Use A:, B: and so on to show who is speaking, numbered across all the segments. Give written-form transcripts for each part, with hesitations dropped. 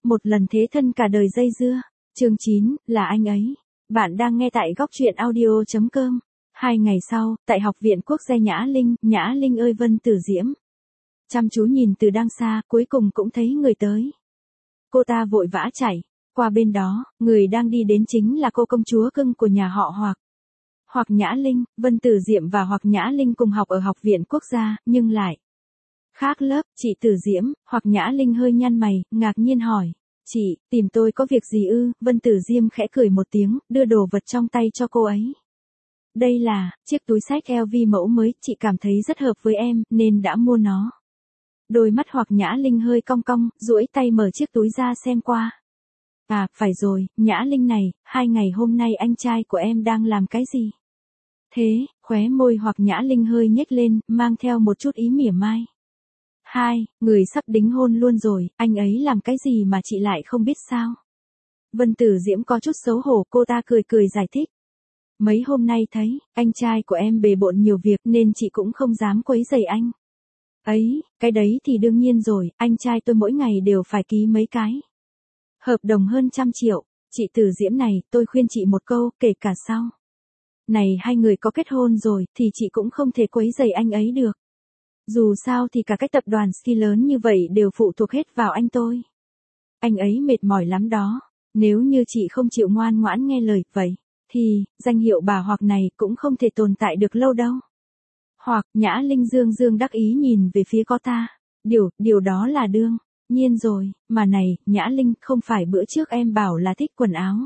A: một lần thế thân cả đời dây dưa. Chương 9, là anh ấy. Bạn đang nghe tại góc truyện audio.com. 2 ngày sau, tại Học viện Quốc gia Nhã Linh ơi Vân Tử Diễm. Chăm chú nhìn từ đằng xa, cuối cùng cũng thấy người tới. Cô ta vội vã chạy. Qua bên đó, người đang đi đến chính là cô công chúa cưng của nhà họ Hoặc Nhã Linh. Vân Tử Diễm và Hoặc Nhã Linh cùng học ở Học viện Quốc gia, nhưng lại khác lớp. Chị Tử Diễm. Hoặc Nhã Linh hơi nhăn mày, ngạc nhiên hỏi. Chị, tìm tôi có việc gì ư? Vân Tử Diễm khẽ cười một tiếng, đưa đồ vật trong tay cho cô ấy. Đây là chiếc túi xách LV mẫu mới, chị cảm thấy rất hợp với em, nên đã mua nó. Đôi mắt Hoặc Nhã Linh hơi cong cong, duỗi tay mở chiếc túi ra xem qua. À, phải rồi, Nhã Linh này, 2 ngày hôm nay anh trai của em đang làm cái gì? Thế, khóe môi Hoặc Nhã Linh hơi nhếch lên, mang theo một chút ý mỉa mai. Người sắp đính hôn luôn rồi, anh ấy làm cái gì mà chị lại không biết sao? Vân Tử Diễm có chút xấu hổ, cô ta cười giải thích. Mấy hôm nay thấy, anh trai của em bề bộn nhiều việc nên chị cũng không dám quấy rầy anh. Ấy, cái đấy thì đương nhiên rồi, anh trai tôi mỗi ngày đều phải ký mấy cái hợp đồng hơn 100 triệu. Chị Tử Diễm này, tôi khuyên chị một câu, kể cả sau này hai người có kết hôn rồi, thì chị cũng không thể quấy rầy anh ấy được. Dù sao thì cả cái tập đoàn Ski lớn như vậy đều phụ thuộc hết vào anh tôi. Anh ấy mệt mỏi lắm đó. Nếu như chị không chịu ngoan ngoãn nghe lời, vậy thì, danh hiệu bà Hoặc này cũng không thể tồn tại được lâu đâu. Hoặc, Nhã Linh dương đắc ý nhìn về phía cô ta. Điều đó là đương nhiên rồi, mà này, Nhã Linh, không phải bữa trước em bảo là thích quần áo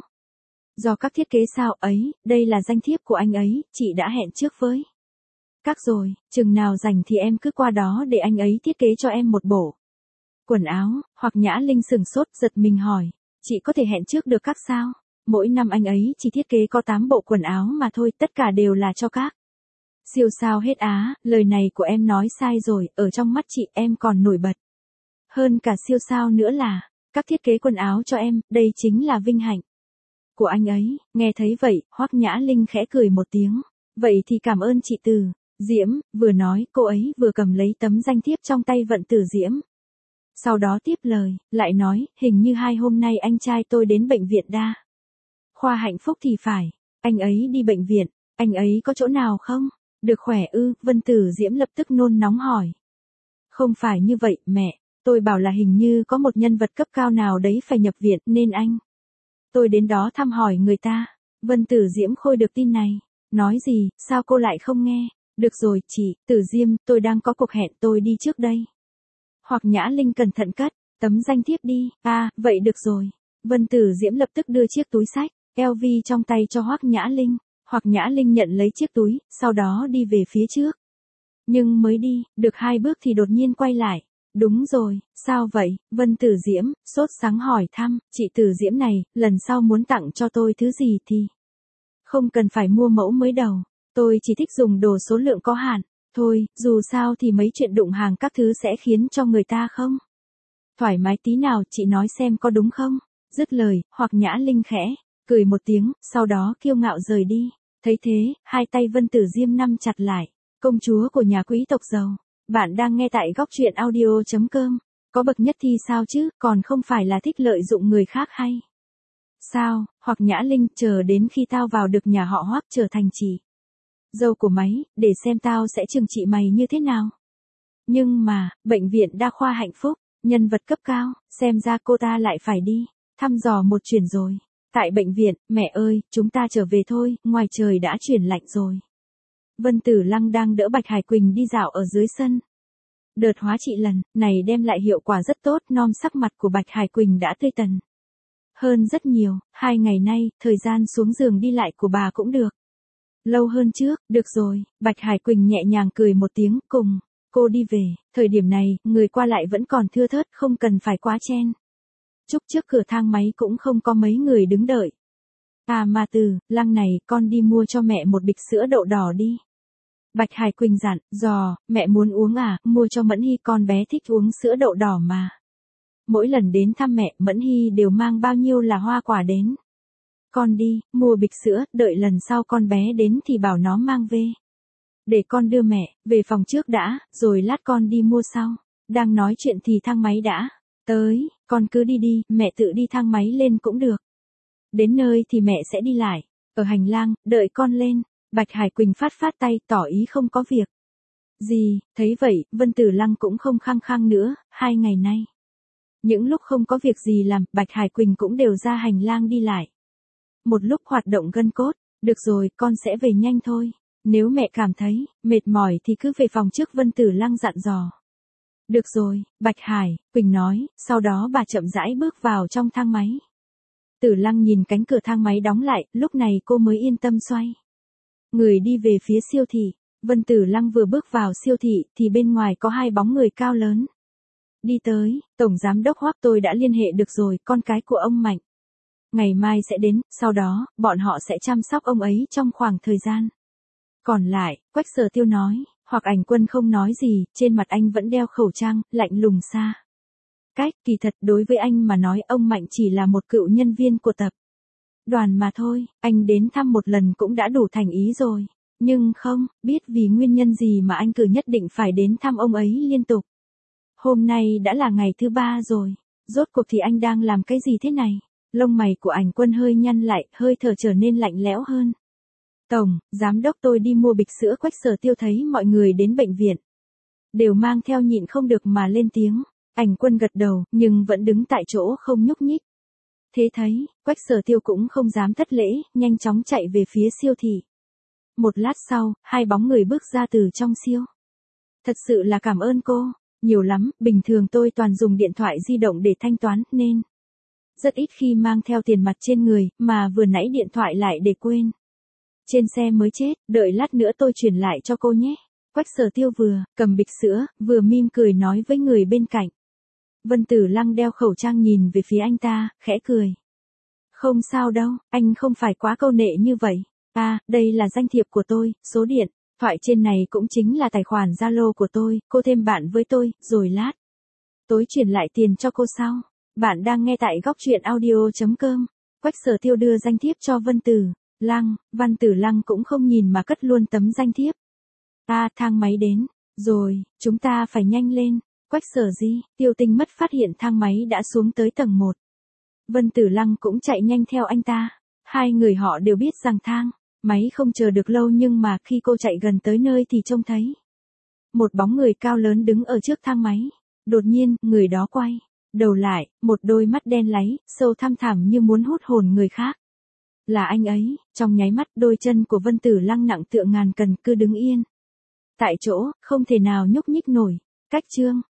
A: do các thiết kế sao ấy, đây là danh thiếp của anh ấy, chị đã hẹn trước với các rồi, chừng nào rảnh thì em cứ qua đó để anh ấy thiết kế cho em một bộ quần áo. Hoặc Nhã Linh sừng sốt, giật mình hỏi, chị có thể hẹn trước được các sao? Mỗi năm anh ấy chỉ thiết kế có 8 bộ quần áo mà thôi, tất cả đều là cho các siêu sao hết á. Lời này của em nói sai rồi, ở trong mắt chị em còn nổi bật hơn cả siêu sao nữa là các thiết kế quần áo cho em, đây chính là vinh hạnh của anh ấy. Nghe thấy vậy, Hoặc Nhã Linh khẽ cười một tiếng. Vậy thì cảm ơn chị Tử Diễm. Vừa nói, cô ấy vừa cầm lấy tấm danh thiếp trong tay Vân Tử Diễm. Sau đó tiếp lời, lại nói, hình như 2 hôm nay anh trai tôi đến bệnh viện đa khoa Hạnh Phúc thì phải. Anh ấy đi bệnh viện, anh ấy có chỗ nào không? Được khỏe ư? Vân Tử Diễm lập tức nôn nóng hỏi. Không phải như vậy, mẹ. Tôi bảo là hình như có một nhân vật cấp cao nào đấy phải nhập viện nên tôi đến đó thăm hỏi người ta. Vân Tử Diễm khôi được tin này. Nói gì, sao cô lại không nghe? Được rồi, chị, Tử Diễm, tôi đang có cuộc hẹn, tôi đi trước đây. Hoặc Nhã Linh cẩn thận cất tấm danh thiếp đi. À, vậy được rồi. Vân Tử Diễm lập tức đưa chiếc túi xách LV trong tay cho Hoặc Nhã Linh. Hoặc Nhã Linh nhận lấy chiếc túi, sau đó đi về phía trước. Nhưng mới đi, được 2 bước thì đột nhiên quay lại. Đúng rồi, sao vậy? Vân Tử Diễm, sốt sắng hỏi thăm, chị Tử Diễm này, lần sau muốn tặng cho tôi thứ gì thì không cần phải mua mẫu mới đâu. Tôi chỉ thích dùng đồ số lượng có hạn. Thôi, dù sao thì mấy chuyện đụng hàng các thứ sẽ khiến cho người ta không thoải mái tí nào, chị nói xem có đúng không? Dứt lời, Hoặc Nhã Linh khẽ cười một tiếng, sau đó kiêu ngạo rời đi. Thấy thế, hai tay Vân Tử Diễm nắm chặt lại. Công chúa của nhà quý tộc giàu. Bạn đang nghe tại góc truyện audio.com. Có bậc nhất thì sao chứ, còn không phải là thích lợi dụng người khác hay sao? Hoặc Nhã Linh, chờ đến khi tao vào được nhà họ Hoắc trở thành chị dâu của máy, để xem tao sẽ trừng trị mày như thế nào. Nhưng mà, bệnh viện đa khoa Hạnh Phúc, nhân vật cấp cao, xem ra cô ta lại phải đi thăm dò một chuyện rồi. Tại bệnh viện, mẹ ơi, chúng ta trở về thôi, ngoài trời đã chuyển lạnh rồi. Vân Tử Lăng đang đỡ Bạch Hải Quỳnh đi dạo ở dưới sân. Đợt hóa trị lần này đem lại hiệu quả rất tốt, sắc mặt của Bạch Hải Quỳnh đã tươi tắn hơn rất nhiều. 2 ngày nay, thời gian xuống giường đi lại của bà cũng được lâu hơn trước. Được rồi, Bạch Hải Quỳnh nhẹ nhàng cười một tiếng, cùng cô đi về. Thời điểm này, người qua lại vẫn còn thưa thớt, không cần phải quá chen chúc. Trước cửa thang máy cũng không có mấy người đứng đợi. À mà Tử Lăng này, con đi mua cho mẹ một bịch sữa đậu đỏ đi. Bạch Hải Quỳnh dặn, mẹ muốn uống à? Mua cho Mẫn Hy, con bé thích uống sữa đậu đỏ mà. Mỗi lần đến thăm mẹ, Mẫn Hy đều mang bao nhiêu là hoa quả đến. Con đi, mua bịch sữa, đợi lần sau con bé đến thì bảo nó mang về. Để con đưa mẹ về phòng trước đã, rồi lát con đi mua sau. Đang nói chuyện thì thang máy đã tới. con cứ đi đi, mẹ tự đi thang máy lên cũng được. Đến nơi thì mẹ sẽ đi lại. Ở hành lang, đợi con lên. Bạch Hải Quỳnh phát phát tay, tỏ ý không có việc gì. Thấy vậy, Vân Tử Lăng cũng không khăng khăng nữa. 2 ngày nay, những lúc không có việc gì làm, Bạch Hải Quỳnh cũng đều ra hành lang đi lại. Một lúc hoạt động gân cốt. Được rồi, con sẽ về nhanh thôi. Nếu mẹ cảm thấy mệt mỏi thì cứ về phòng trước, Vân Tử Lăng dặn dò. Được rồi, Bạch Hải Quỳnh nói, sau đó bà chậm rãi bước vào trong thang máy. Tử Lăng nhìn cánh cửa thang máy đóng lại, lúc này cô mới yên tâm xoay người đi về phía siêu thị. Vân Tử Lăng vừa bước vào siêu thị thì bên ngoài có 2 bóng người cao lớn đi tới. Tổng giám đốc Hoắc, tôi đã liên hệ được rồi, con cái của ông Mạnh ngày mai sẽ đến, sau đó bọn họ sẽ chăm sóc ông ấy trong khoảng thời gian còn lại. Quách Sở Tiêu nói. Hoặc Ảnh Quân không nói gì, trên mặt anh vẫn đeo khẩu trang, lạnh lùng xa cách. Kỳ thật đối với anh mà nói, ông Mạnh chỉ là một cựu nhân viên của tập đoàn mà thôi, anh đến thăm một lần cũng đã đủ thành ý rồi. Nhưng không biết vì nguyên nhân gì mà anh cứ nhất định phải đến thăm ông ấy liên tục. Hôm nay đã là ngày thứ 3 rồi, rốt cuộc thì anh đang làm cái gì thế này? Lông mày của Ảnh Quân hơi nhăn lại, hơi thở trở nên lạnh lẽo hơn. Tổng giám đốc, tôi đi mua bịch sữa. Quách Sở Tiêu thấy mọi người đến bệnh viện đều mang theo, nhịn không được mà lên tiếng. Ảnh Quân gật đầu, nhưng vẫn đứng tại chỗ không nhúc nhích. Thế thấy, Quách Sở Tiêu cũng không dám thất lễ, nhanh chóng chạy về phía siêu thị. Một lát sau, 2 bóng người bước ra từ trong siêu. Thật sự là cảm ơn cô, nhiều lắm, bình thường tôi toàn dùng điện thoại di động để thanh toán, nên rất ít khi mang theo tiền mặt trên người, mà vừa nãy điện thoại lại để quên trên xe mới chết, đợi lát nữa tôi chuyển lại cho cô nhé. Quách Sở Tiêu vừa cầm bịch sữa, vừa mỉm cười nói với người bên cạnh. Vân Tử Lăng đeo khẩu trang nhìn về phía anh ta, khẽ cười. Không sao đâu, anh không phải quá câu nệ như vậy. Đây là danh thiệp của tôi, số điện thoại trên này cũng chính là tài khoản Zalo của tôi, cô thêm bạn với tôi, rồi lát tối chuyển lại tiền cho cô sau. Bạn đang nghe tại góc truyện audio.com. Quách Sở Tiêu đưa danh thiếp cho Vân Tử Lăng. Vân Tử Lăng cũng không nhìn mà cất luôn tấm danh thiếp. Thang máy đến rồi, chúng ta phải nhanh lên. Quách Sở Tiêu Tinh mất phát hiện thang máy đã xuống tới tầng 1. Vân Tử Lăng cũng chạy nhanh theo anh ta. 2 người họ đều biết rằng thang máy không chờ được lâu, nhưng mà khi cô chạy gần tới nơi thì trông thấy một bóng người cao lớn đứng ở trước thang máy. Đột nhiên, người đó quay đầu lại, một đôi mắt đen láy, sâu thăm thẳm như muốn hút hồn người khác. Là anh ấy. Trong nháy mắt, đôi chân của Vân Tử Lăng nặng tựa ngàn cân, cứ đứng yên tại chỗ, không thể nào nhúc nhích nổi. Cách chương